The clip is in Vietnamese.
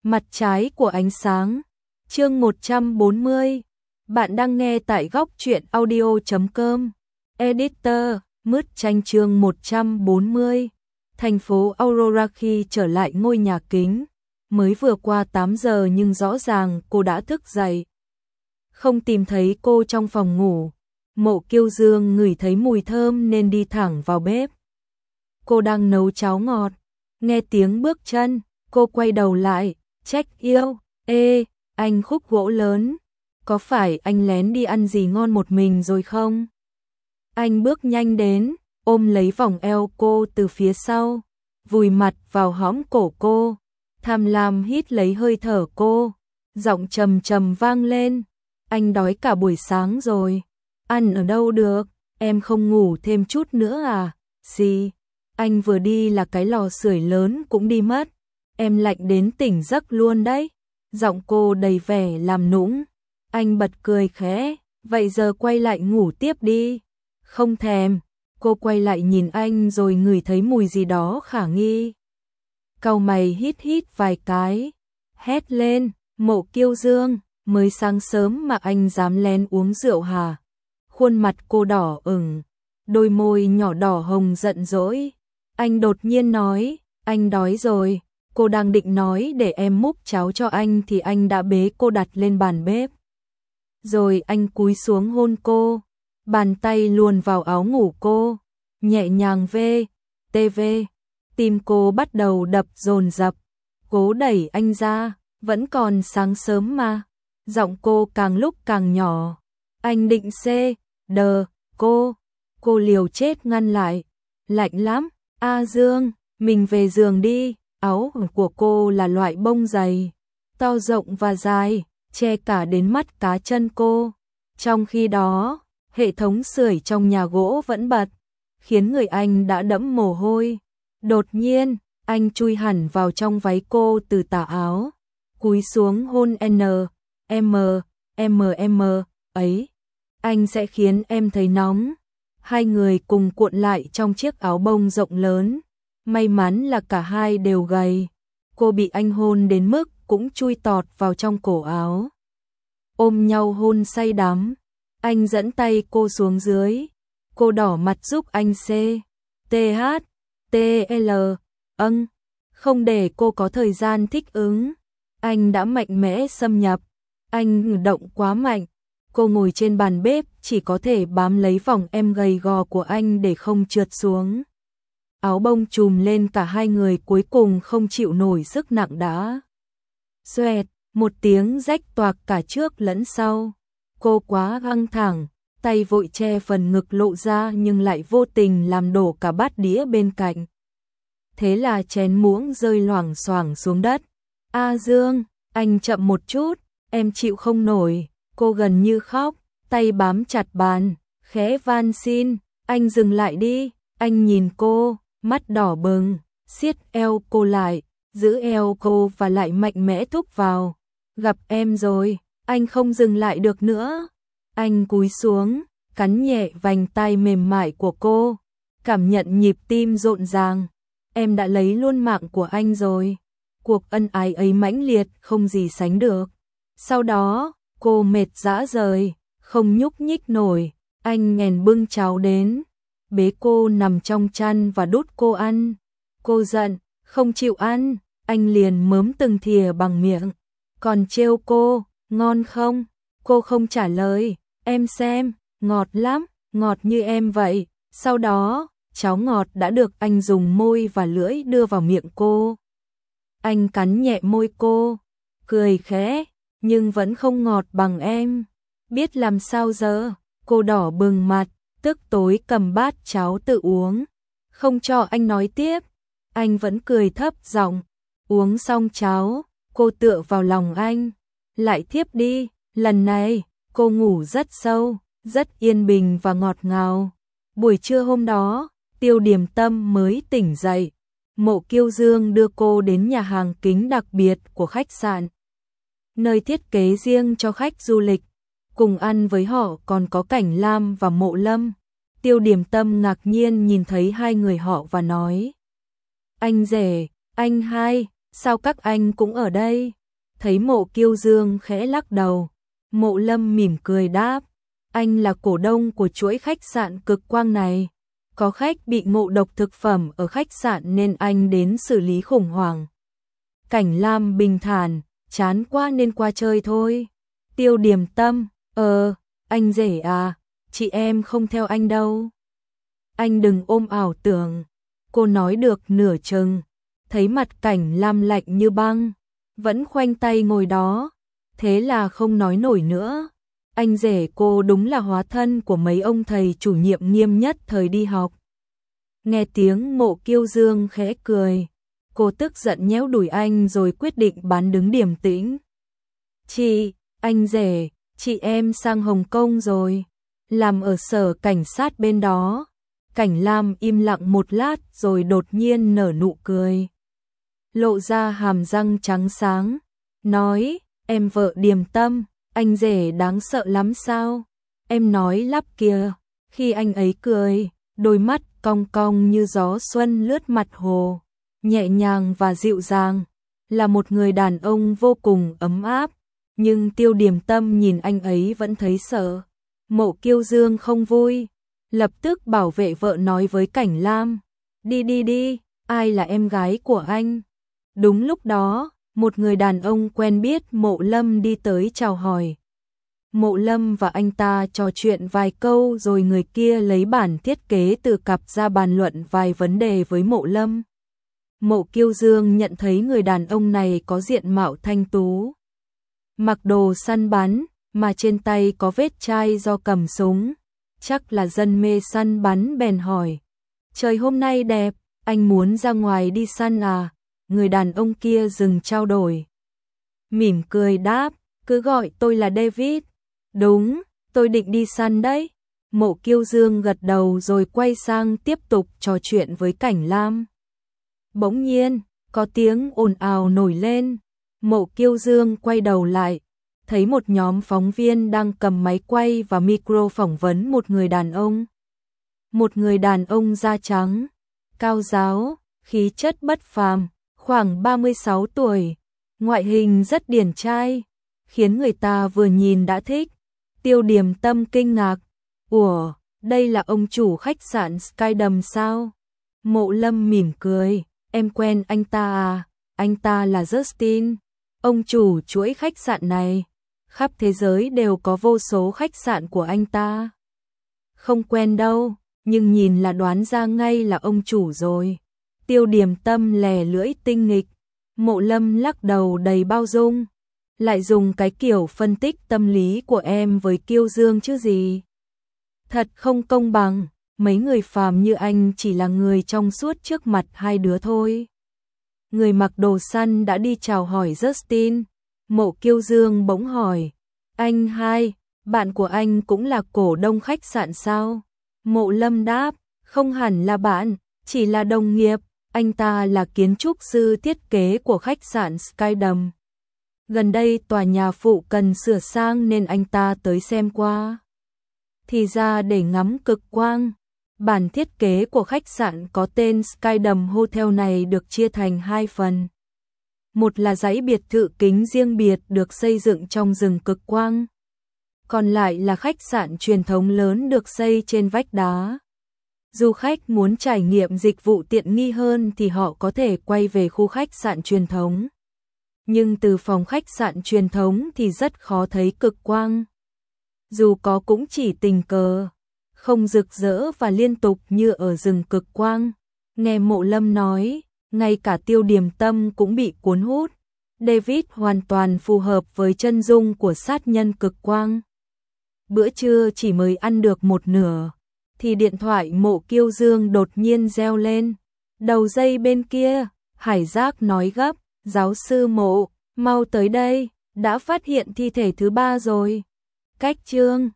Mặt trái của ánh sáng. Chương 140. Bạn đang nghe tại góc truyện audio.com. Editor, Mứt Tranh chương 140. Thành phố Aurora khi trở lại ngôi nhà kính. Mới vừa qua 8 giờ nhưng rõ ràng cô đã thức dậy. Không tìm thấy cô trong phòng ngủ. Mộ Kiêu Dương ngửi thấy mùi thơm nên đi thẳng vào bếp. Cô đang nấu cháo ngọt. Nghe tiếng bước chân, cô quay đầu lại. Trách yêu, anh Khúc Gỗ lớn. Có phải anh lén đi ăn gì ngon một mình rồi không? Anh bước nhanh đến, ôm lấy vòng eo cô từ phía sau, vùi mặt vào hõm cổ cô, tham lam hít lấy hơi thở cô, giọng trầm trầm vang lên. Anh đói cả buổi sáng rồi, ăn ở đâu được, em không ngủ thêm chút nữa à? Gì? Anh vừa đi là cái lò sưởi lớn cũng đi mất, em lạnh đến tỉnh giấc luôn đấy. Giọng cô đầy vẻ làm nũng. Anh bật cười khẽ, vậy giờ quay lại ngủ tiếp đi. Không thèm. Cô quay lại nhìn anh rồi ngửi thấy mùi gì đó khả nghi. Cau mày hít vài cái, hét lên, Mộ Kiêu Dương, mới sáng sớm mà anh dám lén uống rượu hả? Khuôn mặt cô đỏ ửng, đôi môi nhỏ đỏ hồng giận dỗi. Anh đột nhiên nói, anh đói rồi. Cô đang định nói để em múc cháo cho anh thì anh đã bế cô đặt lên bàn bếp. Rồi anh cúi xuống hôn cô, bàn tay luồn vào áo ngủ cô, nhẹ nhàng tv. Tim cô bắt đầu đập dồn dập, cố đẩy anh ra, vẫn còn sáng sớm mà. Giọng cô càng lúc càng nhỏ. Anh định đờ cô liều chết ngăn lại. Lạnh lắm, A Dương, mình về giường đi. Áo của cô là loại bông dày, to rộng và dài, che cả đến mắt cá chân cô. Trong khi đó, hệ thống sưởi trong nhà gỗ vẫn bật, khiến người anh đã đẫm mồ hôi. Đột nhiên, anh chui hẳn vào trong váy cô từ tà áo, cúi xuống hôn ấy. Anh sẽ khiến em thấy nóng. Hai người cùng cuộn lại trong chiếc áo bông rộng lớn. May mắn là cả hai đều gầy. Cô bị anh hôn đến mức cũng chui tọt vào trong cổ áo. Ôm nhau hôn say đắm. Anh dẫn tay cô xuống dưới. Cô đỏ mặt giúp anh THTL. Không để cô có thời gian thích ứng. Anh đã mạnh mẽ xâm nhập. Anh động quá mạnh. Cô ngồi trên bàn bếp chỉ có thể bám lấy vòng em gầy gò của anh để không trượt xuống. Áo bông trùm lên cả hai người cuối cùng không chịu nổi sức nặng đã. Xoẹt, một tiếng rách toạc cả trước lẫn sau. Cô quá căng thẳng, tay vội che phần ngực lộ ra nhưng lại vô tình làm đổ cả bát đĩa bên cạnh. Thế là chén muỗng rơi loảng xoảng xuống đất. A Dương, anh chậm một chút, em chịu không nổi. Cô gần như khóc, tay bám chặt bàn, khẽ van xin, anh dừng lại đi. Anh nhìn cô, mắt đỏ bừng, siết eo cô lại, giữ eo cô và lại mạnh mẽ thúc vào. Gặp em rồi, anh không dừng lại được nữa. Anh cúi xuống, cắn nhẹ vành tay mềm mại của cô, cảm nhận nhịp tim rộn ràng. Em đã lấy luôn mạng của anh rồi. Cuộc ân ái ấy mãnh liệt không gì sánh được. Sau đó, cô mệt rã rời, không nhúc nhích nổi. Anh nghèn bưng cháo đến, bế cô nằm trong chăn và đút cô ăn. Cô giận, không chịu ăn, anh liền mớm từng thìa bằng miệng. Còn trêu cô, ngon không? Cô không trả lời, em xem, ngọt lắm, ngọt như em vậy. Sau đó, cháo ngọt đã được anh dùng môi và lưỡi đưa vào miệng cô. Anh cắn nhẹ môi cô, cười khẽ, nhưng vẫn không ngọt bằng em. Biết làm sao giờ? Cô đỏ bừng mặt, tức tối cầm bát cháo tự uống, không cho anh nói tiếp. Anh vẫn cười thấp giọng. Uống xong cháo, cô tựa vào lòng anh, lại thiếp đi. Lần này, cô ngủ rất sâu, rất yên bình và ngọt ngào. Buổi trưa hôm đó, Tiêu Điềm Tâm mới tỉnh dậy. Mộ Kiêu Dương đưa cô đến nhà hàng kính đặc biệt của khách sạn, nơi thiết kế riêng cho khách du lịch. Cùng ăn với họ còn có Cảnh Lam và Mộ Lâm. Tiêu Điềm Tâm ngạc nhiên nhìn thấy hai người họ và nói: anh rể, anh hai, sao các anh cũng ở đây? Thấy Mộ Kiêu Dương khẽ lắc đầu, Mộ Lâm mỉm cười đáp, anh là cổ đông của chuỗi khách sạn Cực Quang này. Có khách bị ngộ độc thực phẩm ở khách sạn nên anh đến xử lý khủng hoảng. Cảnh Lam bình thản, chán quá nên qua chơi thôi. Tiêu Điềm Tâm, anh rể à, chị em không theo anh đâu. Anh đừng ôm ảo tưởng. Cô nói được nửa chừng, thấy mặt Cảnh Lam lạnh như băng, vẫn khoanh tay ngồi đó, thế là không nói nổi nữa. Anh rể cô đúng là hóa thân của mấy ông thầy chủ nhiệm nghiêm nhất thời đi học. Nghe tiếng Mộ Kiêu Dương khẽ cười, cô tức giận nhéo đùi anh rồi quyết định bán đứng điềm tĩnh. Chị, anh rể, chị em sang Hồng Kông rồi, làm ở sở cảnh sát bên đó. Cảnh Lam im lặng một lát rồi đột nhiên nở nụ cười, lộ ra hàm răng trắng sáng, nói, em vợ Điềm Tâm, anh rể đáng sợ lắm sao? Em nói lắp kìa. Khi anh ấy cười, đôi mắt cong cong như gió xuân lướt mặt hồ, nhẹ nhàng và dịu dàng, là một người đàn ông vô cùng ấm áp. Nhưng Tiêu Điềm Tâm nhìn anh ấy vẫn thấy sợ. Mộ Kiêu Dương không vui, lập tức bảo vệ vợ nói với Cảnh Lam, đi, ai là em gái của anh? Đúng lúc đó, một người đàn ông quen biết Mộ Lâm đi tới chào hỏi. Mộ Lâm và anh ta trò chuyện vài câu rồi người kia lấy bản thiết kế từ cặp ra bàn luận vài vấn đề với Mộ Lâm. Mộ Kiêu Dương nhận thấy người đàn ông này có diện mạo thanh tú, mặc đồ săn bắn, mà trên tay có vết chai do cầm súng, chắc là dân mê săn bắn bèn hỏi, trời hôm nay đẹp, anh muốn ra ngoài đi săn à? Người đàn ông kia dừng trao đổi, mỉm cười đáp, cứ gọi tôi là David. Đúng, tôi định đi săn đấy. Mộ Kiêu Dương gật đầu rồi quay sang tiếp tục trò chuyện với Cảnh Lam. Bỗng nhiên, có tiếng ồn ào nổi lên. Mộ Kiêu Dương quay đầu lại, thấy một nhóm phóng viên đang cầm máy quay và micro phỏng vấn một người đàn ông. Một người đàn ông da trắng, cao ráo, khí chất bất phàm, khoảng 36 tuổi, ngoại hình rất điển trai, khiến người ta vừa nhìn đã thích. Tiêu Điềm Tâm kinh ngạc, ủa, đây là ông chủ khách sạn Skydome sao? Mộ Lâm mỉm cười, em quen anh ta à? Anh ta là Justin, ông chủ chuỗi khách sạn này. Khắp thế giới đều có vô số khách sạn của anh ta. Không quen đâu, nhưng nhìn là đoán ra ngay là ông chủ rồi. Tiêu Điềm Tâm lè lưỡi tinh nghịch. Mộ Lâm lắc đầu đầy bao dung, lại dùng cái kiểu phân tích tâm lý của em với Kiêu Dương chứ gì. Thật không công bằng, mấy người phàm như anh chỉ là người trong suốt trước mặt hai đứa thôi. Người mặc đồ săn đã đi chào hỏi Justin. Mộ Kiêu Dương bỗng hỏi, anh hai, bạn của anh cũng là cổ đông khách sạn sao? Mộ Lâm đáp, không hẳn là bạn, chỉ là đồng nghiệp. Anh ta là kiến trúc sư thiết kế của khách sạn Skydome. Gần đây tòa nhà phụ cần sửa sang nên anh ta tới xem qua. Thì ra để ngắm cực quang. Bản thiết kế của khách sạn có tên Skydome Hotel này được chia thành hai phần. Một là dãy biệt thự kính riêng biệt được xây dựng trong rừng cực quang. Còn lại là khách sạn truyền thống lớn được xây trên vách đá. Du khách muốn trải nghiệm dịch vụ tiện nghi hơn thì họ có thể quay về khu khách sạn truyền thống. Nhưng từ phòng khách sạn truyền thống thì rất khó thấy cực quang. Dù có cũng chỉ tình cờ, không rực rỡ và liên tục như ở rừng cực quang. Nghe Mộ Lâm nói, ngay cả Tiêu Điềm Tâm cũng bị cuốn hút. David hoàn toàn phù hợp với chân dung của sát nhân cực quang. Bữa trưa chỉ mới ăn được một nửa, thì điện thoại Mộ Kiêu Dương đột nhiên reo lên. Đầu dây bên kia, Hải Giác nói gấp, giáo sư Mộ, mau tới đây, đã phát hiện thi thể thứ 3 rồi. Cách chương